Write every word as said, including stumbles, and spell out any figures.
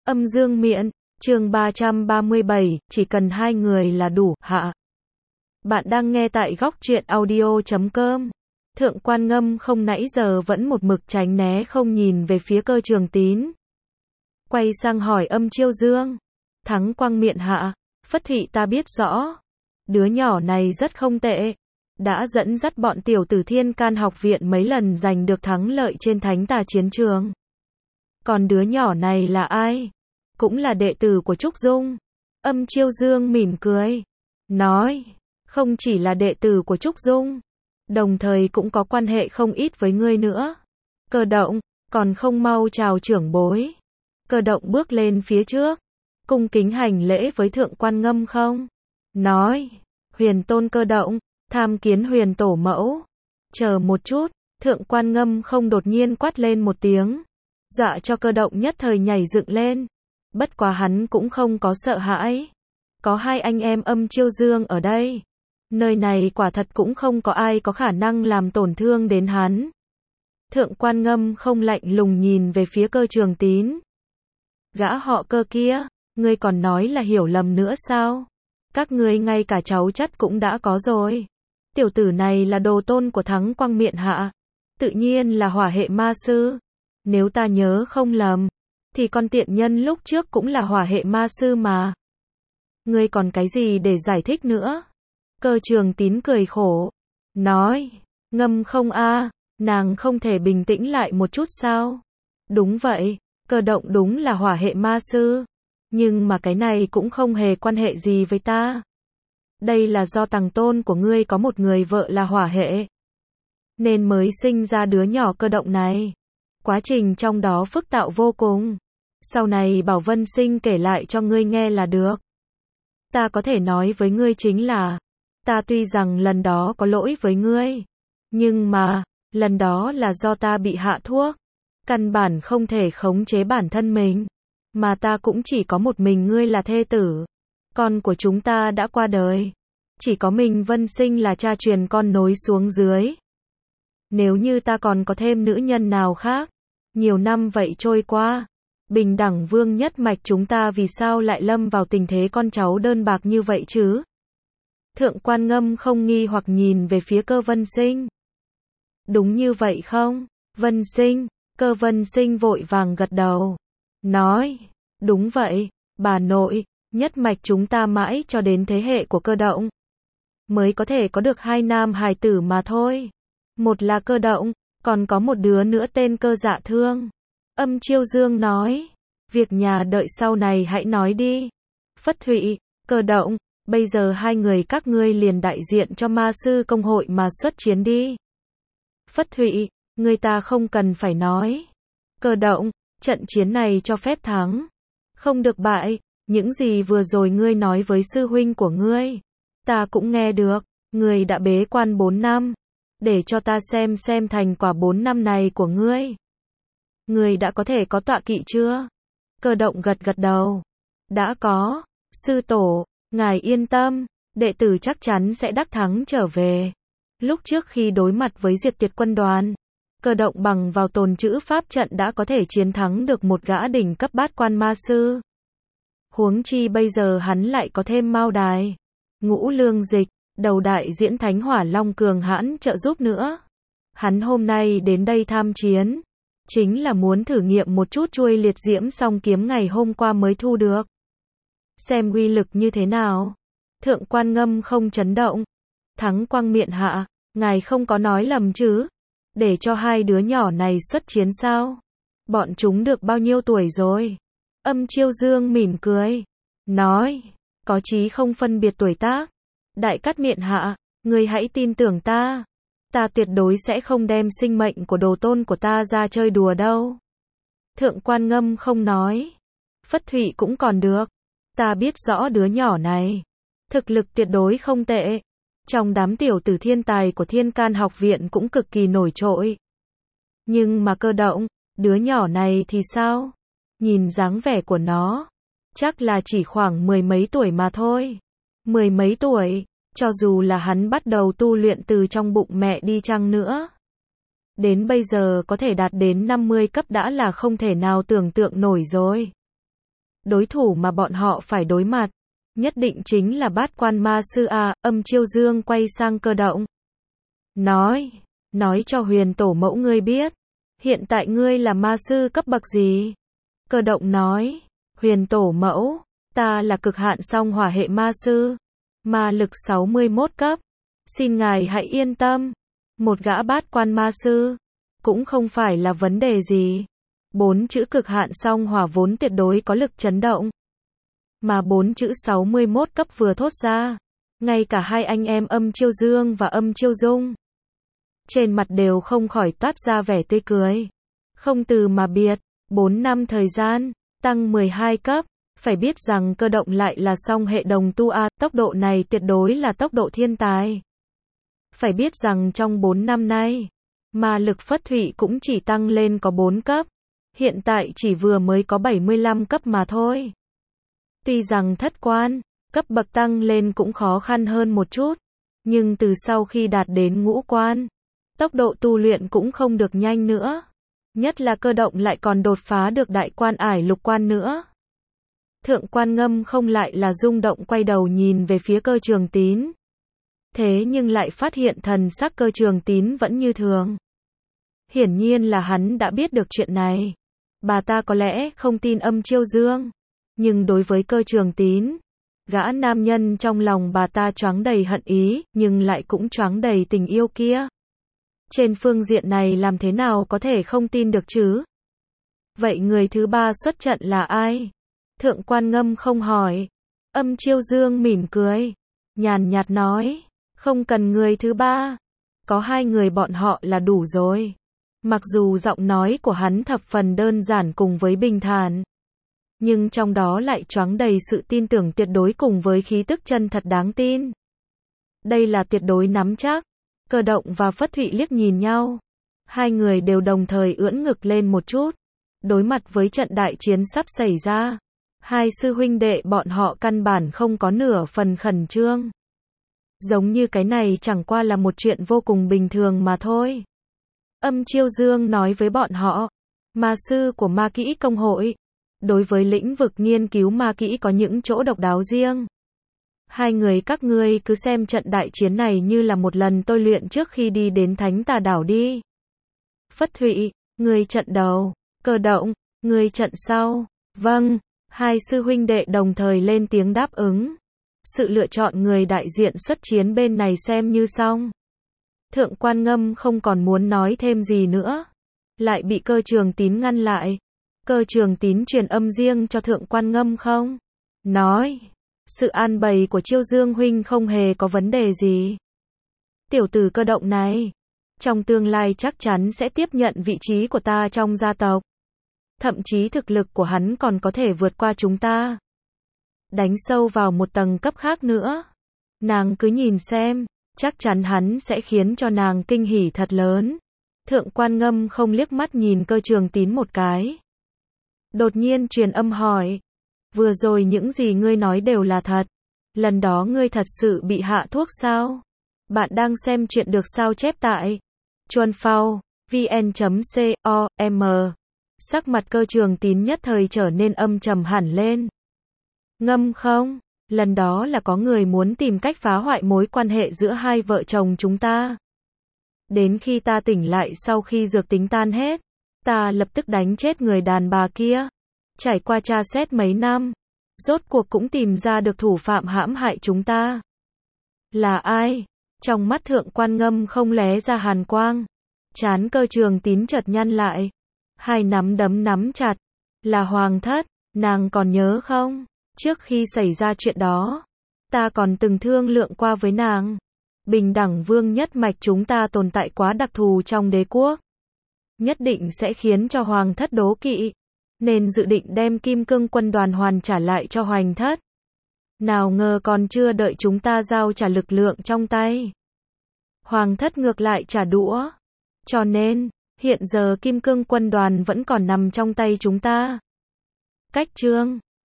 Âm dương miện, chương ba trăm ba mươi bảy, chỉ cần hai người là đủ, hạ. Bạn đang nghe tại góc truyện audio chấm com. Thượng Quan Ngâm không nãy giờ vẫn một mực tránh né không nhìn về phía Cơ Trường Tín. Quay sang hỏi Âm Chiêu Dương. Thắng Quang miện hạ, Phất Thụy ta biết rõ. Đứa nhỏ này rất không tệ. Đã dẫn dắt bọn tiểu tử Thiên Can học viện mấy lần giành được thắng lợi trên thánh tà chiến trường. Còn đứa nhỏ này là ai? Cũng là đệ tử của Trúc Dung. Âm Chiêu Dương mỉm cười. Nói, không chỉ là đệ tử của Trúc Dung. Đồng thời cũng có quan hệ không ít với ngươi nữa. Cơ Động, còn không mau chào trưởng bối. Cơ Động bước lên phía trước. Cung kính hành lễ với Thượng Quan Ngâm không? Nói, Huyền Tôn Cơ Động, tham kiến Huyền Tổ Mẫu. Chờ một chút, Thượng Quan Ngâm không đột nhiên quát lên một tiếng. Dọa cho Cơ Động nhất thời nhảy dựng lên. Bất quá hắn cũng không có sợ hãi. Có hai anh em Âm Chiêu Dương ở đây. Nơi này quả thật cũng không có ai có khả năng làm tổn thương đến hắn. Thượng Quan Ngâm không lạnh lùng nhìn về phía Cơ Trường Tín. Gã họ Cơ kia, ngươi còn nói là hiểu lầm nữa sao? Các ngươi ngay cả cháu chắt cũng đã có rồi. Tiểu tử này là đồ tôn của Thắng Quang miện hạ. Tự nhiên là hỏa hệ ma sư. Nếu ta nhớ không lầm, thì con tiện nhân lúc trước cũng là hỏa hệ ma sư mà. Ngươi còn cái gì để giải thích nữa? Cơ Trường Tín cười khổ. Nói, Ngâm không a, nàng không thể bình tĩnh lại một chút sao? Đúng vậy, Cơ Động đúng là hỏa hệ ma sư. Nhưng mà cái này cũng không hề quan hệ gì với ta. Đây là do tằng tôn của ngươi có một người vợ là hỏa hệ. Nên mới sinh ra đứa nhỏ Cơ Động này. Quá trình trong đó phức tạp vô cùng. Sau này bảo Vân Sinh kể lại cho ngươi nghe là được. Ta có thể nói với ngươi chính là, ta tuy rằng lần đó có lỗi với ngươi, nhưng mà, lần đó là do ta bị hạ thuốc. Căn bản không thể khống chế bản thân mình. Mà ta cũng chỉ có một mình ngươi là thê tử. Con của chúng ta đã qua đời. Chỉ có mình Vân Sinh là cha truyền con nối xuống dưới. Nếu như ta còn có thêm nữ nhân nào khác, nhiều năm vậy trôi qua, Bình Đẳng Vương nhất mạch chúng ta vì sao lại lâm vào tình thế con cháu đơn bạc như vậy chứ? Thượng Quan Ngâm không nghi hoặc nhìn về phía Cơ Vân Sinh. Đúng như vậy không? Vân Sinh, Cơ Vân Sinh vội vàng gật đầu. Nói, đúng vậy, bà nội, nhất mạch chúng ta mãi cho đến thế hệ của Cơ Động mới có thể có được hai nam hài tử mà thôi. Một là Cơ Động, còn có một đứa nữa tên Cơ Dạ Thương. Âm Chiêu Dương nói, việc nhà đợi sau này hãy nói đi. Phất Thụy, Cơ Động, bây giờ hai người các ngươi liền đại diện cho ma sư công hội mà xuất chiến đi. Phất Thụy, người ta không cần phải nói. Cơ Động, trận chiến này cho phép thắng. Không được bại, những gì vừa rồi ngươi nói với sư huynh của ngươi. Ta cũng nghe được, ngươi đã bế quan bốn năm. Để cho ta xem xem thành quả bốn năm này của ngươi. Ngươi đã có thể có tọa kỵ chưa? Cơ Động gật gật đầu. Đã có, sư tổ, ngài yên tâm, đệ tử chắc chắn sẽ đắc thắng trở về. Lúc trước khi đối mặt với Diệt Tuyệt quân đoàn, Cơ Động bằng vào tồn trữ pháp trận đã có thể chiến thắng được một gã đỉnh cấp bát quan ma sư. Huống chi bây giờ hắn lại có thêm Mao Đài, Ngũ Lương Dịch, đầu đại diễn Thánh Hỏa Long cường hãn trợ giúp nữa. Hắn hôm nay đến đây tham chiến, chính là muốn thử nghiệm một chút chuôi liệt diễm song kiếm ngày hôm qua mới thu được. Xem uy lực như thế nào. Thượng Quan Ngâm không chấn động. Thắng Quang miện hạ, ngài không có nói lầm chứ? Để cho hai đứa nhỏ này xuất chiến sao? Bọn chúng được bao nhiêu tuổi rồi? Âm Chiêu Dương mỉm cười. Nói, có chí không phân biệt tuổi tác. Đại Cát miện hạ, ngươi hãy tin tưởng ta. Ta tuyệt đối sẽ không đem sinh mệnh của đồ tôn của ta ra chơi đùa đâu. Thượng Quan Ngâm không nói. Phất Thụy cũng còn được. Ta biết rõ đứa nhỏ này. Thực lực tuyệt đối không tệ. Trong đám tiểu tử thiên tài của Thiên Can học viện cũng cực kỳ nổi trội. Nhưng mà Cơ Động, đứa nhỏ này thì sao? Nhìn dáng vẻ của nó, chắc là chỉ khoảng mười mấy tuổi mà thôi. Mười mấy tuổi, cho dù là hắn bắt đầu tu luyện từ trong bụng mẹ đi chăng nữa. Đến bây giờ có thể đạt đến năm mươi cấp đã là không thể nào tưởng tượng nổi rồi. đối thủ mà bọn họ phải đối mặt, nhất định chính là bát quan ma sư a. Âm Chiêu Dương quay sang Cơ Động. Nói, nói cho Huyền Tổ mẫu ngươi biết, hiện tại ngươi là ma sư cấp bậc gì? Cơ Động nói, Huyền Tổ mẫu, ta là cực hạn song hỏa hệ ma sư, ma lực sáu mươi mốt cấp, xin ngài hãy yên tâm, một gã bát quan ma sư, cũng không phải là vấn đề gì. Bốn chữ cực hạn song hỏa vốn tuyệt đối có lực chấn động. Mà bốn chữ sáu mươi mốt cấp vừa thốt ra, ngay cả hai anh em Âm Chiêu Dương và Âm Chiêu Dung, trên mặt đều không khỏi toát ra vẻ tươi cười. Không từ mà biệt, bốn năm thời gian, tăng mười hai cấp, phải biết rằng Cơ Động lại là song hệ đồng tu A, tốc độ này tuyệt đối là tốc độ thiên tài. Phải biết rằng trong bốn năm nay, ma lực Phất Thụy cũng chỉ tăng lên có bốn cấp, hiện tại chỉ vừa mới có bảy mươi lăm cấp mà thôi. Tuy rằng thất quan, cấp bậc tăng lên cũng khó khăn hơn một chút, nhưng từ sau khi đạt đến ngũ quan, tốc độ tu luyện cũng không được nhanh nữa. Nhất là Cơ Động lại còn đột phá được đại quan ải lục quan nữa. Thượng Quan Ngâm không lại là rung động quay đầu nhìn về phía Cơ Trường Tín. Thế nhưng lại phát hiện thần sắc Cơ Trường Tín vẫn như thường. Hiển nhiên là hắn đã biết được chuyện này. Bà ta có lẽ không tin Âm Chiêu Dương, nhưng đối với Cơ Trường Tín, gã nam nhân trong lòng bà ta choáng đầy hận ý, nhưng lại cũng choáng đầy tình yêu kia. Trên phương diện này làm thế nào có thể không tin được chứ? Vậy người thứ ba xuất trận là ai? Thượng Quan Ngâm không hỏi. Âm Chiêu Dương mỉm cười, nhàn nhạt nói, không cần người thứ ba, có hai người bọn họ là đủ rồi. Mặc dù giọng nói của hắn thập phần đơn giản cùng với bình thản, nhưng trong đó lại choáng đầy sự tin tưởng tuyệt đối cùng với khí tức chân thật đáng tin. Đây là tuyệt đối nắm chắc. Cơ Động và Phất Thụy liếc nhìn nhau. Hai người đều đồng thời ưỡn ngực lên một chút. Đối mặt với trận đại chiến sắp xảy ra, hai sư huynh đệ bọn họ căn bản không có nửa phần khẩn trương. Giống như cái này chẳng qua là một chuyện vô cùng bình thường mà thôi. Âm Chiêu Dương nói với bọn họ, ma sư của ma kỹ công hội, đối với lĩnh vực nghiên cứu ma kỹ có những chỗ độc đáo riêng. Hai người các ngươi cứ xem trận đại chiến này như là một lần tôi luyện trước khi đi đến Thánh Tà Đảo đi. Phất Thụy, ngươi trận đầu. Cơ Động, ngươi trận sau. Vâng, hai sư huynh đệ đồng thời lên tiếng đáp ứng. Sự lựa chọn người đại diện xuất chiến bên này xem như xong. Thượng Quan Ngâm không còn muốn nói thêm gì nữa, lại bị Cơ Trường Tín ngăn lại. Cơ Trường Tín truyền âm riêng cho Thượng Quan Ngâm không? Nói, sự an bày của Chiêu Dương huynh không hề có vấn đề gì. Tiểu tử Cơ Động này, trong tương lai chắc chắn sẽ tiếp nhận vị trí của ta trong gia tộc. Thậm chí thực lực của hắn còn có thể vượt qua chúng ta, đánh sâu vào một tầng cấp khác nữa. Nàng cứ nhìn xem, chắc chắn hắn sẽ khiến cho nàng kinh hỉ thật lớn. Thượng Quan Ngâm không liếc mắt nhìn Cơ Trường Tín một cái, đột nhiên truyền âm hỏi, vừa rồi những gì ngươi nói đều là thật? Lần đó ngươi thật sự bị hạ thuốc sao? Bạn đang xem chuyện được sao chép tại chuan phao vn chấm com. Sắc mặt Cơ Trường Tín nhất thời trở nên âm trầm hẳn lên. Ngâm không, lần đó là có người muốn tìm cách phá hoại mối quan hệ giữa hai vợ chồng chúng ta. Đến khi ta tỉnh lại sau khi dược tính tan hết, ta lập tức đánh chết người đàn bà kia. Trải qua tra xét mấy năm, rốt cuộc cũng tìm ra được thủ phạm hãm hại chúng ta. Là ai? Trong mắt Thượng Quan Ngâm không lóe ra hàn quang. Trán Cơ Trường Tín chợt nhăn lại. Hai nắm đấm nắm chặt. Là Hoàng Thất, nàng còn nhớ không? Trước khi xảy ra chuyện đó, ta còn từng thương lượng qua với nàng. Bình đẳng vương nhất mạch chúng ta tồn tại quá đặc thù trong đế quốc, nhất định sẽ khiến cho Hoàng Thất đố kỵ, nên dự định đem Kim Cương quân đoàn hoàn trả lại cho Hoành Thất. Nào ngờ còn chưa đợi chúng ta giao trả lực lượng trong tay, Hoàng Thất ngược lại trả đũa. Cho nên, hiện giờ Kim Cương quân đoàn vẫn còn nằm trong tay chúng ta. Cách chương